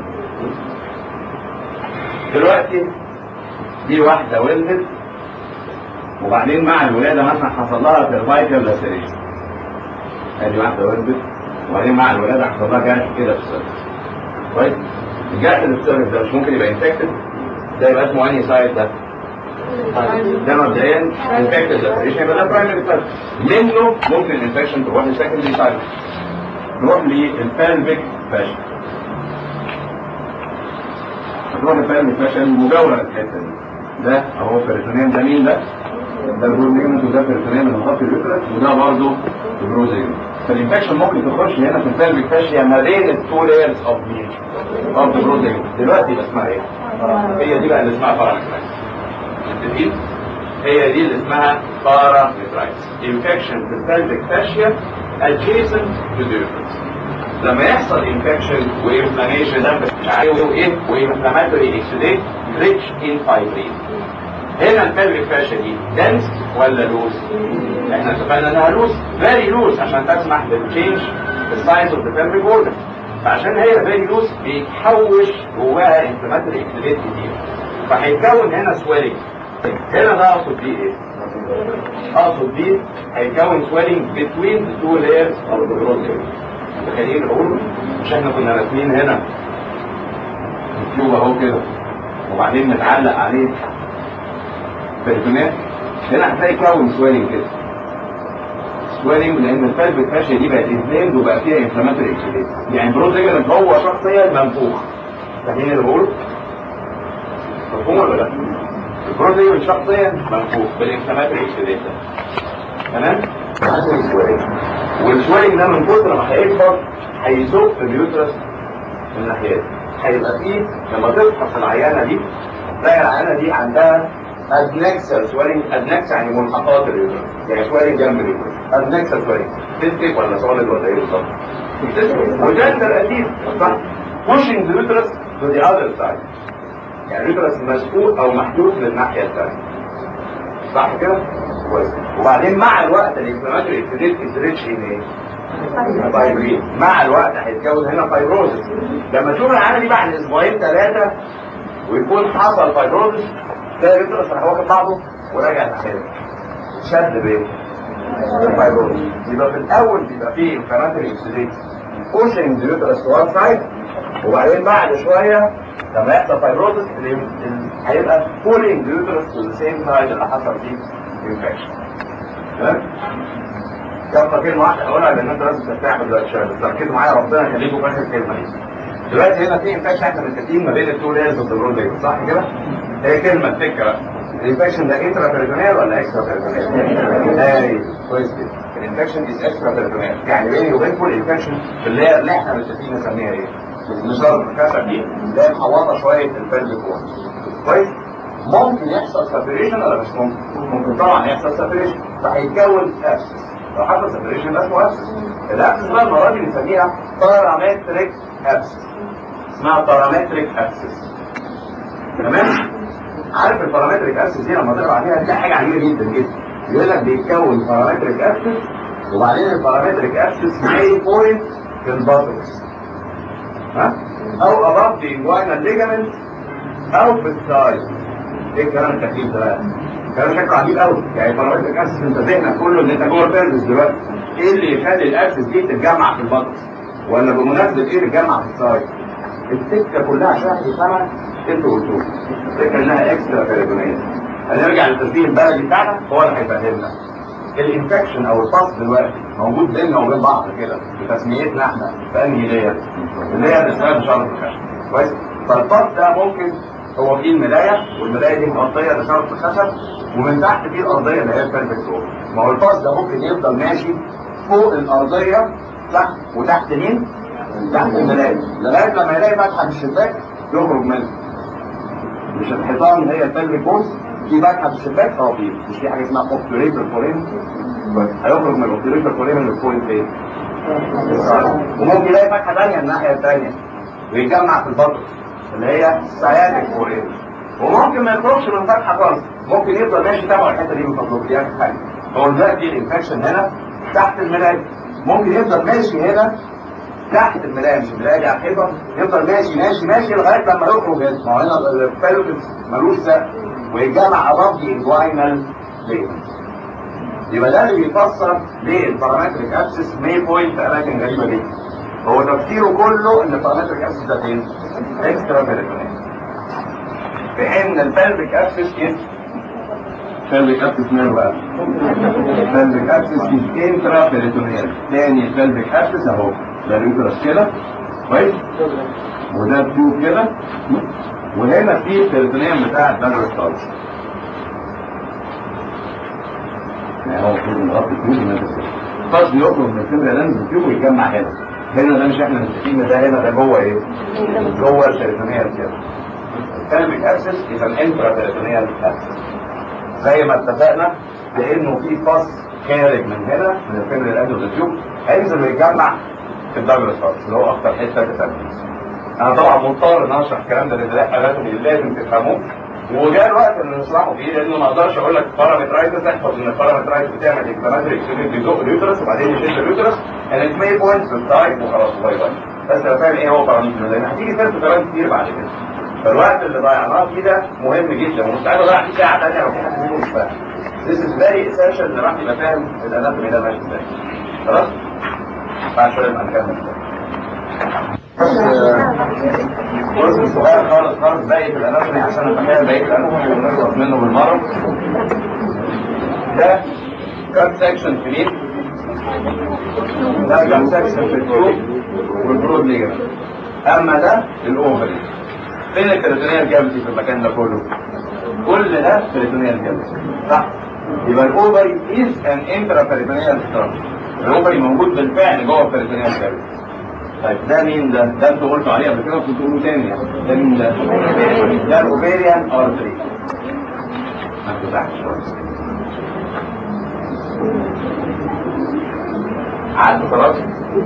دلوقتي دي واحده ولدت وبعدين مع الولاده مثلا حصل لها سيرفايكال لاسيريشن. ادي واحده ولدت وبعدين مع الولاده حصل لها جرح كده في السيرفس. كويس؟ الجرح اللي في السيرفس ده مش ممكن يبقى انفكتد؟ ده يبقى اسمه انهي سايت ده؟ ده مبدئيا انفكتد لاسيريشن يبقى ده برايمري سايت. منه ممكن الانفكشن تروح للسكندري سايت. تروح للبلفيك فاشن. تروح للبلفيك فاشن مجاوره للحته دي. ده اهو بيريتونيوم. ده مين ده؟ ده البروزيجمنت وده بيريتونيوم اللي خط اليوترس وده برضه البروزيجمنت. فالانفكشن ممكن تخش هنا في البلفيك فاشيا ما بين التو لايرز اوف مين؟ اوف البروزيجمنت. دلوقتي يبقى اسمها ايه؟ هي دي بقى اللي اسمها بارامترايتس. متفقين؟ هي دي اللي اسمها بارامترايتس. انفكشن في البلفيك فاشيا adjacent to the uterus. لما يحصل انفكشن وانفلاميشن ده مش عارف ايه وانفلاماتوري اكسوديت ريتش ان فايبرين. هنا البلفيك فاشيا دي دنس ولا لوز؟ احنا اتفقنا انها لوز، فيري لوز عشان تسمح بالتشينج في السايز اوف ذا بلفيك اورجن. فعشان هي فيري لوز بيتحوش جواها انفلاماتوري اكسوديت كتير. فهيتكون هنا سويلنج. هنا ده اقصد بيه ايه؟ اقصد بيه هيتكون سويلنج بتوين ذا تو لايرز اوف ذا بروزيجمنت. متخيلين اللي بقوله؟ مش احنا كنا راسمين هنا التيوب اهو كده وبعدين متعلق عليه بيرتونات؟ هنا هتلاقي كون سويلنج كده. سويلنج لان البلفيك فاشيا دي بقت انفلامد وبقى فيها انفلاماتوري اكسوديت. يعني بروزيجمنت هو شخصيا منفوخ. فاهمين اللي بقوله؟ مفهوم ولا لا؟ البروزيجمنت شخصيا منفوخ بالانفلاماتوري اكسوديت ده. تمام؟ عنده سويلنج. والسويلنج ده من كتر ما هيكبر هيزق اليوترس من الناحيه دي. هيبقى فيه لما تفحص العيانه دي تلاقي العيانه دي عندها ادنكسال سويلنج. ادنكس يعني ملحقات اليوترس، يعني سويلنج جنب اليوترس. ادنكسال سويلنج تستيك ولا سوليد ولا ايه بالظبط؟ وده ترقيد صح؟ pushing the uterus to the other side. يعني اليوترس مسؤول او محدود للناحيه الثانيه. صح كده؟ كويس. وبعدين مع الوقت الانفلاماتوري اكسوديت ازريتش ان ايه؟ فايبرين. مع الوقت هيتكون هنا فايبروزس. لما تشوف العيانه دي بعد اسبوعين ثلاثه ويكون حصل فايبروزس تلاقي اليوترس راح واخد بعضه وراجع ناحيه شد بايه؟ الفايبروزس. يبقى في الاول بيبقى فيه انفلاماتوري اكسوديت pushing the uterus to one side وبعدين بعد شويه لما يحصل فايبروزس هيبقى pulling the uterus to the same side اللي حصل فيه infection. تمام؟ يبقى كلمة واحدة هقولها لأن أنت لازم ترتاحوا دلوقتي شوية بس ركزوا معايا ربنا يخليكم فاكر الكلمة دي. دلوقتي هنا في انفكشن احنا متفقين ما بين التو لايرز اوف ذا برودكت صح كده؟ هي كلمة تفكر بقى. الانفكشن ده انترا بيريتونيال ولا اكسترا بيريتونيال؟ ايوه كويس كده. الانفكشن از اكسترا بيريتونيال يعني بيني وبينكم الانفكشن في اللاير اللي احنا متفقين نسميها ايه؟ النشار الكسر دي اللي هي محوطة شوية البلفيك وول. كويس؟ ممكن يحصل سابريشن ولا مش ممكن؟ ممكن طبعا يحصل سابريشن فهيتكون ابسس. لو حصل سابريشن يبقى اسمه ابسس. الابسس بقى المره دي بنسميها بارامتريك ابسس. اسمها بارامتريك ابسس. تمام؟ عارف البارامتريك ابسس دي لما تقرا عليها دي حاجه عجيبه جدا جدا. يقول لك بيتكون بارامتريك ابسس وبعدين البارامتريك ابسس ماي بوينت في الباتوكس. ها؟ او اباف ذا انجوينال ليجامنت او في السايد. ايه الكلام التكليف ده بقى؟ كلام شكله عجيب قوي. يعني بارامتريك ابسس انت ذهنك كله ان انت جوه البلفس دلوقتي. ايه اللي يخلي الابسس دي تتجمع في البطن؟ ولا بمناسبه ايه تتجمع في السايد؟ السكه كلها عشان تفهمها انتوا قلتوها. السكه انها اكسترا بيريتونيال. هنرجع للتسجيل البلدي بتاعنا هو اللي هيفهمنا. الانفكشن او الفصل دلوقتي موجود بيننا وبين بعض كده بتسميتنا احنا في انهي لاير؟ اللي هي الاسباب شرط الخشب. كويس؟ فالفصل ده ممكن هو فيه الملايه والملايه دي مغطيه بشرط الخشب ومن تحت فيه الارضيه اللي هي البلفيك فلور. ما هو الفصل ده ممكن يفضل ماشي فوق الارضيه صح وتحت مين؟ تحت الملايه لغايه لما يلاقي فتحه في الشباك يخرج منها. مش الحيطان هي البلفيك فلور في فتحه في الشباك اه في مش في حاجه اسمها اوبتوريتور فورين هيخرج من الاوبتيريتور كوليمن للبوينت ايه؟ وممكن يلاقي فتحه ثانيه الناحيه الثانيه ويتجمع في البطن اللي هي سياتيك كوليمن، وممكن ما يخرجش من فتحه خالص، ممكن يفضل ماشي تبع الحته دي من فضلك. دي اخر حاجه، هو دلوقتي الانفكشن هنا تحت المرايه، ممكن يفضل ماشي هنا تحت المرايه، مش المرايه دي على الحيطه، يفضل ماشي ماشي ماشي لغايه لما يخرج هنا. ما هو هنا البلفس ملوش سقف ويتجمع above the inguinal ligament. يبقى ده اللي بيفسر ليه البارامتريك ابسس مي بوينت في اماكن غريبه جدا. هو تفسيره كله ان البارامتريك ابسس ده فين؟ اكسترا بيريتونيال. في حين ان البلفيك ابسس از pelvic abscess ماله بقى؟ pelvic abscess is intraperitoneal. تاني pelvic abscess اهو، ده اليوترس كده كويس، وده التيوب كده، وهنا في البريتونيوم بتاع الدلوس خالص. يعني هو المفروض نغطي التيوب وننزل كده. خلاص بيخرج من الفيمرال لانز التيوب ويتجمع هنا. هنا ده مش احنا متفقين ده هنا، ده جوه ايه؟ جوه البريتونيال كده. pelvic abscess is an intraperitoneal abscess. زي ما اتفقنا لانه في فص خارج من هنا من الفيمرال لانز التيوب هينزل ويتجمع في الدلوس خالص اللي هو اكتر حته تتنفس. انا طبعا مضطر ان اشرح الكلام ده لان حالاتهم اللي لازم تفهموه، وجاء الوقت اللي نشرحه فيه لانه ما اقدرش اقول لك بارامترايتس احفظ ان البارامترايتس بتعمل انفلاماتوري اكسيدنت بيزق اليوترس وبعدين يشد اليوترس and it may point to التايب وخلاص باي باي. بس لو فاهم ايه هو بارامتر لان هتيجي سيرته كلام كتير بعد كده. فالوقت اللي ضيعناه فيه ده مهم جدا ومش عايز اضيع فيه ساعه ثانيه لو في حد منكم مش فاهم. This is very essential ان الواحد يبقى فاهم الاناتومي ده ماشي ازاي. خلاص؟ بعد شويه نبقى نكمل. جزء صغير خالص خالص باقي في الاناتومي عشان اتخيل بقيه الاناتومي ونخلص منه بالمره. ده كات سكشن في مين؟ ده كات سكشن في التيوب والبرود ليجمنت. اما ده الاوفري. فين البريتونيال كافيتي في المكان ده كله؟ كل ده بريتونيال كافيتي صح؟ يبقى الاوفري از ان انترا بريتونيال ستراكشر. الاوفري موجود بالفعل جوه البريتونيال كافيتي. طيب ده مين ده؟ ده انتوا قلتوا عليه قبل كده كنتوا تقولوا تاني يعني. ده مين ده؟ ده الاوفيريان ارتري. هاتوا تحت شويه. عدوا خلاص؟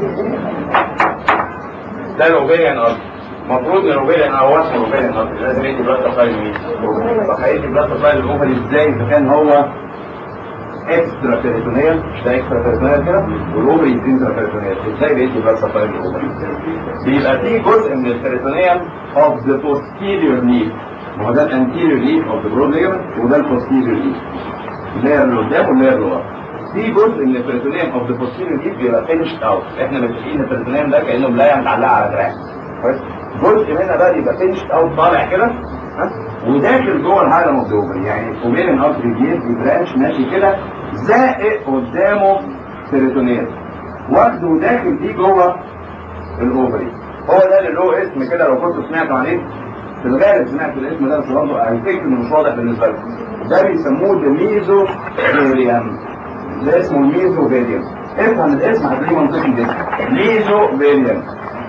ده الاوفيريان ارتري. المفروض ان الاوفيريان هو اسمه الاوفيريان ارتري لازم يدي بلاد سبلاي لمين؟ طب هيدي بلاد سبلاي للاوفري ازاي اذا كان هو اكسترا بيريتونيال؟ مش ده اكسترا بيريتونيال كده؟ والاوفري انترا بيريتونيال. ازاي بيدي بلاد سبلاي للاوفري؟ بيبقى في جزء من البيريتونيال اوف ذا posterior leaf. ما هو ده الانتيريور ليف اوف ذا برود ليجمنت وده البوستيريور ليف. اللاير اللي قدام واللاير اللي ورا. في جزء من البيريتونيال اوف ذا posterior ليف بيبقى فينشد اوت. احنا متفقين البيريتونيال ده كانه ملايه متعلقه على دراع. كويس؟ جزء منها بقى بيبقى فينشد اوت طالع كده ها وداخل جوه الهايلم اوف ذا اوفري. يعني الاوفيريان ارتري بيدي برانش ماشي كده زائق قدامه بيريتونيال واخده وداخل دي جوه الاوفري. هو ده اللي له اسم كده لو كنتوا سمعتوا عليه في الغالب سمعت الاسم ده بس برضه هيفتكر انه مش واضح بالنسبه لكم. ده بيسموه الميزو فيريان. ده اسمه الميزو فيريان. افهم الاسم هتلاقيه منطقي جدا. ميزو فيريان.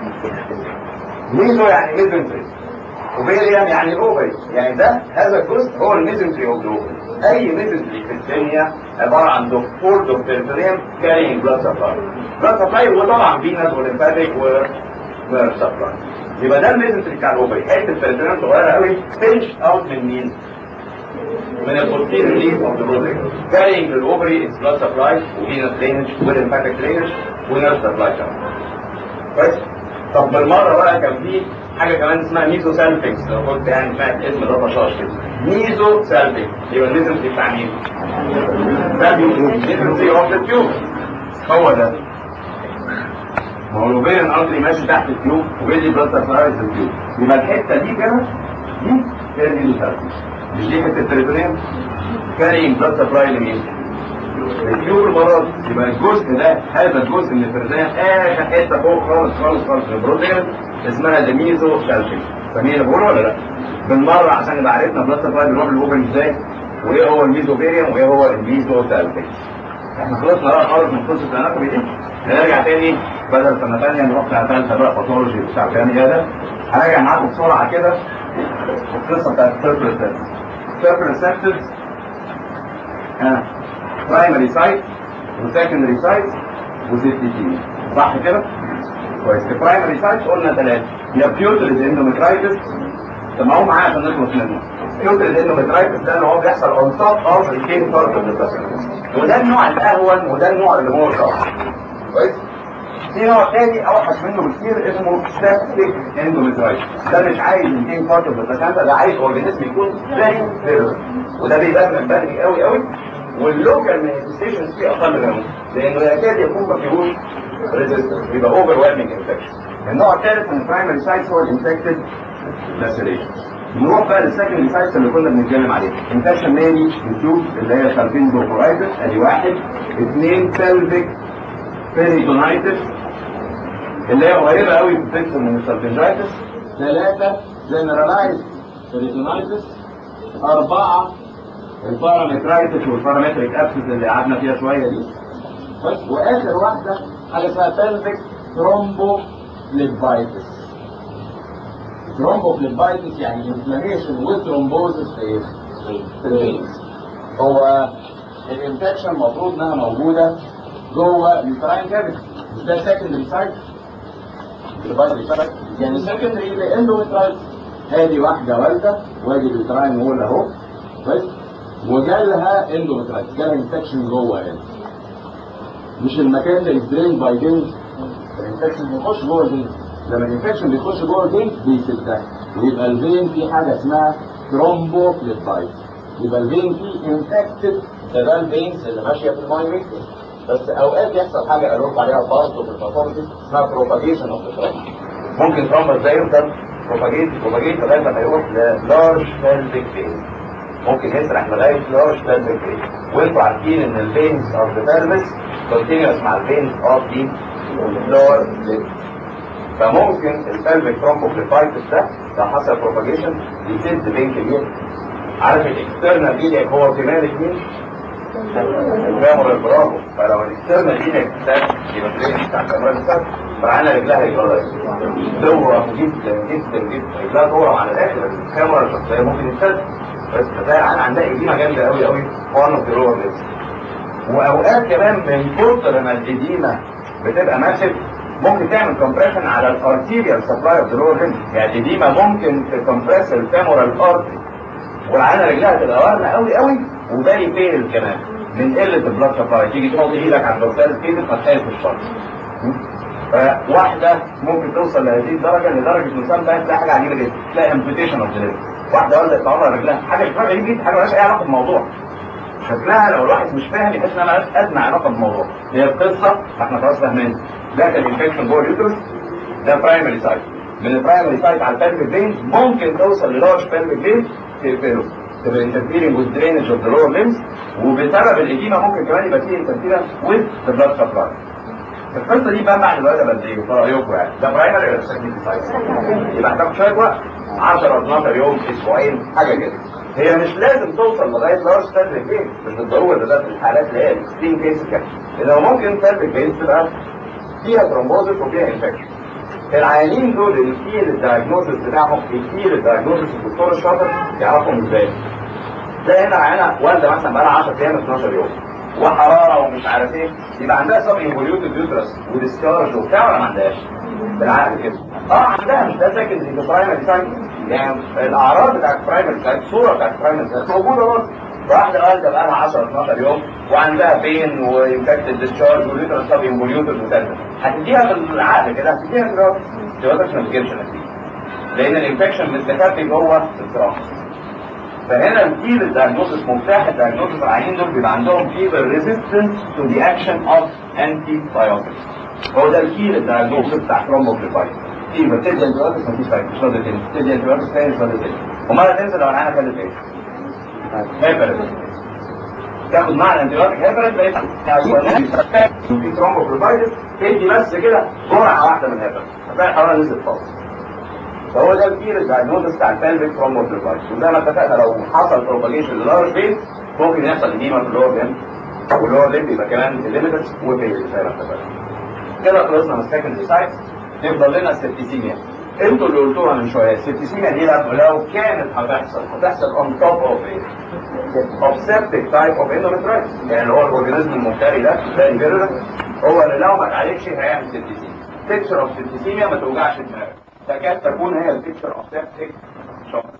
ميزو يعني ميزنتري وفيريان يعني اوفري. يعني ده هذا الجزء هو الميزنتري اوف الاوفري. اي ميزنتري في الدنيا عباره عن دكتور دكتوريم كارينج بلاد سبلاي. بلاد سبلاي وطبعا فينس وليمفاتيك ونيرف سبلاي. يبقى ده الميزنتري بتاع الاوفري. حته البريتونيوم صغيره قوي فينش اوت من مين؟ من البوستيريور ليف اوف ذا برود كارينج الاوفري از بلاد سبلاي وفينس درينج وليمفاتيك درينج ونيرف سبلاي كمان. كويس؟ طب بالمره بقى كان في حاجه كمان اسمها ميزو سالفيكس. لو كنت يعني سمعت الاسم ده طشاش كده. ميزو سالفيكس يبقى الميزنتري بتاع مين؟ ده الميزنتري اوف ذا تيوب. هو ده. ما هو الاوفيريان ارتري ماشي تحت التيوب وبيدي بلاد سبلاي في التيوب. يبقى الحته دي كده دي هي الميزو سالفيكس. مش دي حته التريتونيوم كارينج بلاد سبلاي لمين؟ التيوب المرض. يبقى الجزء ده هذا الجزء من الفردان اخر حته فوق خالص خالص خالص في البروتين اسمها الميزو سالفيكس. فاهمين اللي بقوله ولا لا؟ بالمره عشان نبقى عرفنا بلاد سبلاي بيروح للاوفري ازاي وايه هو الميزو فيريان وايه هو الميزو سالفيكس. احنا خلصنا بقى خالص من قصه الاناتومي دي. هنرجع تاني بدل سنه ثانيه نروح سنه ثالثه بقى باثولوجي بتاع الكلام ده. هراجع معاكم بسرعه كده القصه بتاعت السيركل سيبتس. السيركل سيبتس ها برايمري سايت وسكندري سايتس وسيبتيسيميا، صح كده؟ كويس. البرايمري سايتس قلنا ثلاثه، يا بيوتريد اندوميترايتس، سمعوه معايا عشان نخلص منه. بيوتريد اندوميترايتس ده اللي هو بيحصل اون توب اوف ريتين بارت اوف ذا بلاسينتا، وده النوع الاهون وده النوع اللي هو الصعب. كويس؟ في نوع تاني اوحش منه بكتير اسمه سيبتيك اندوميترايتس، ده مش عايز ريتين بارت اوف ذا بلاسينتا، ده عايز اورجانيزم يكون فيري فيرولنت، وده بيبان من بدري قوي قوي، واللوكال مانيفستيشنز فيه اقل منه لانه يكاد يكون ما فيهوش ريزيستنس، يبقى اوفر ويلمنج انفكشن. النوع الثالث من البرايمري سايتس هو الانفكتد لاسيريشن. نروح بقى للسكندري سايتس اللي كنا بنتكلم عليه. انفكشن مالي نشوف اللي هي سالفين بروفورايتس، ادي واحد. اثنين بلفيك بيريتونايتس اللي هي قريبه قوي في الفكر من السالفنجايتس. ثلاثه جنرالايز بيريتونايتس. اربعه البارامترايتس والبارامتريك ابسس اللي قعدنا فيها شويه دي. بس واخر واحده حاجه اسمها بلفيك ثرومبوفليبايتس. ثرومبوفليبايتس يعني انفلاميشن وثرومبوزس في في الفينز. هو الانفكشن المفروض انها موجوده جوه اليوتراين كافيتي، مش ده سكندري سايت؟ يعني سكندري لاندوميترايتس. ادي واحده والده وادي اليوتراين وول اهو، بس وجالها اندوميترايتس، جالها انفكشن جوه هنا. مش المكان اللي درين باي فينز، الانفكشن بيخش جوه الفين. لما الانفكشن بيخش جوه الفين بيسدها، ويبقى الفين فيه حاجه اسمها ثرومبوفليبايتس، يبقى الفين فيه انفكتد. ده الفينز اللي ماشيه في الماي، بس اوقات يحصل حاجه اروح عليها برضه في الباثولوجي اسمها بروباجيشن اوف ذا. ممكن ترامبس ده يفضل بروباجيت بروباجيت لغايه ما يروح للارج بلفيك فين، ممكن يسرح لغايه لارج بلفيك فين. وانتوا عارفين ان الفينز اوف ذا بلفس كونتينيوس مع الفينز اوف ذا لور ليب، فممكن البلفيك ثرومبوفليبايتس ده لو حصل بروباجيشن يسد فين كبير. عارف الاكسترنال ايديك هو كمان اثنين الفامور البرافو، فلو الاكسترنال ايديك ده يبقى الريش بتاع الكاميرا بتاعتك فعلا رجلها يبقى دورة جدا جدا جدا، رجلها دورة على الاخر. الكاميرا الشخصية ممكن يتسد، بس تلاقي العين عندها ايديمة جامدة قوي قوي وان اوف ذا لور ليبس. واوقات كمان من كتر ما الايديمة بتبقى ماسك ممكن تعمل كومبريشن على الارتيريال سبلاي اوف ذا لور ليبس، يعني الايديمة ممكن تكمبريس الفامورال ارتري والعينة رجلها تبقى ورمة قوي قوي وبالي فيل كمان من قلة البلاد سبلاي. تيجي تحط ايدك على الدورسال كده فتحيل في الشرط. فواحدة ممكن توصل لهذه الدرجة لدرجة مثال بقى تلاقي حاجة عجيبة جدا، تلاقي امبيتيشن اوف ذا. واحدة والدة تعمل رجلها حاجة شكلها غريب جدا، حاجة مالهاش أي علاقة بالموضوع. شكلها لو الواحد مش فاهم يحس انها مالهاش أدنى علاقة بالموضوع. هي القصة احنا خلاص فاهمين. ده كان انفكشن جوه اليوترس، ده برايمري سايت. من البرايمري سايت على البلفيك فين ممكن توصل للارج بلفيك فين تقفله، تبقى انترفيرنج وذ درينج اوف ذا لور ليمز، وبسبب الإديمة ممكن كمان يبقى فيه انترفيرنس وذ ذا بلاد سبلاي. القصة دي بقى بعد الوقت قد ايه؟ في رأيكم يعني؟ ده برايمري ولا سكندري سايت؟ يبقى هتاخد شوية وقت، عشرة اتناشر يوم، اسبوعين، حاجة كده. هي مش لازم توصل لغاية لارج بلفيك فين، مش بالضرورة ده في الحالات اللي هي الاكستريم كيسز كده. إنما ممكن بلفيك فين تبقى فيها ترومبوزس وفيها انفكشن. العيانين دول اللي فيه الدايجنوزس بتاعهم فيه الدايجنوزس الدكتور الشاطر يعرفهم ازاي؟ تلاقي هنا عيانة والدة مثلا بقى لها عشرة ايام اتناشر يوم وحرارة ومش عارف ايه، يبقى عندها سب انفوليوتد يوترس وديسكارج وبتاع ولا ما عندهاش؟ بالعقل كده. اه عندها، مش ده سكندري برايمري سايت، يعني الاعراض بتاعت برايمري سايت، الصورة بتاعت برايمري سايت موجودة برضه. واحدة والدة بقى لها عشرة اتناشر يوم وعندها بين وانفكتد ديسشارج واليوترس سب انفوليوتد وكذا، هتديها بالعقل كده، هتديها دراج دلوقتي ما تجيبش نتيجة لأن الانفكشن مستخبي جوه الترامبس. فهنا الفيل الدايجنوستس مفتاح الدايجنوستس العيانين دول بيبقى عندهم فيبر ريزيستنس تو ذا اكشن اوف انتي بايوتكس. هو ده الفيل الدايجنوستس بتاع ثرومبوفليبايتس. فيبر تدي انتيبيوتكس مفيش فايده، مش راضي تنزل، تدي انتيبيوتكس تاني مش راضي تنزل. امال هتنزل لو العيانه خدت ايه؟ هيبرين. تاخد مع الانتيبيوتك هيبرين بقيت في ثرومبوفليبايتس تدي بس كده جرعه واحده من الهيبرين هتلاقي الحراره نزلت خالص. فهو ده الكير الدايجنوستس بتاع البلفيك ثرومبوفليبايتس. وزي ما اتفقنا لو حصل بروباجيشن للارج فين ممكن يحصل إديمة في اللور ليمب، واللور ليمب يبقى كمان ليميتد وفيل زي ما اتفقنا. كده خلصنا من السكندري سايت. يفضل لنا السبتيسيميا. انتوا اللي قلتوها من شويه السبتيسيميا دي لو كانت هتحصل هتحصل اون توب اوف ايه؟ اوف سيبتيك تايب اوف اندوميترايتس، يعني اللي هو الاورجانيزم المفتري ده ده الفيرولنت هو اللي لو ما اتعالجش هيعمل سبتيسيميا. بيكتشر اوف سبتيسيميا ما توجعش دماغك، تكاد تكون هي البيكتشر اوف سيبتيك شوك.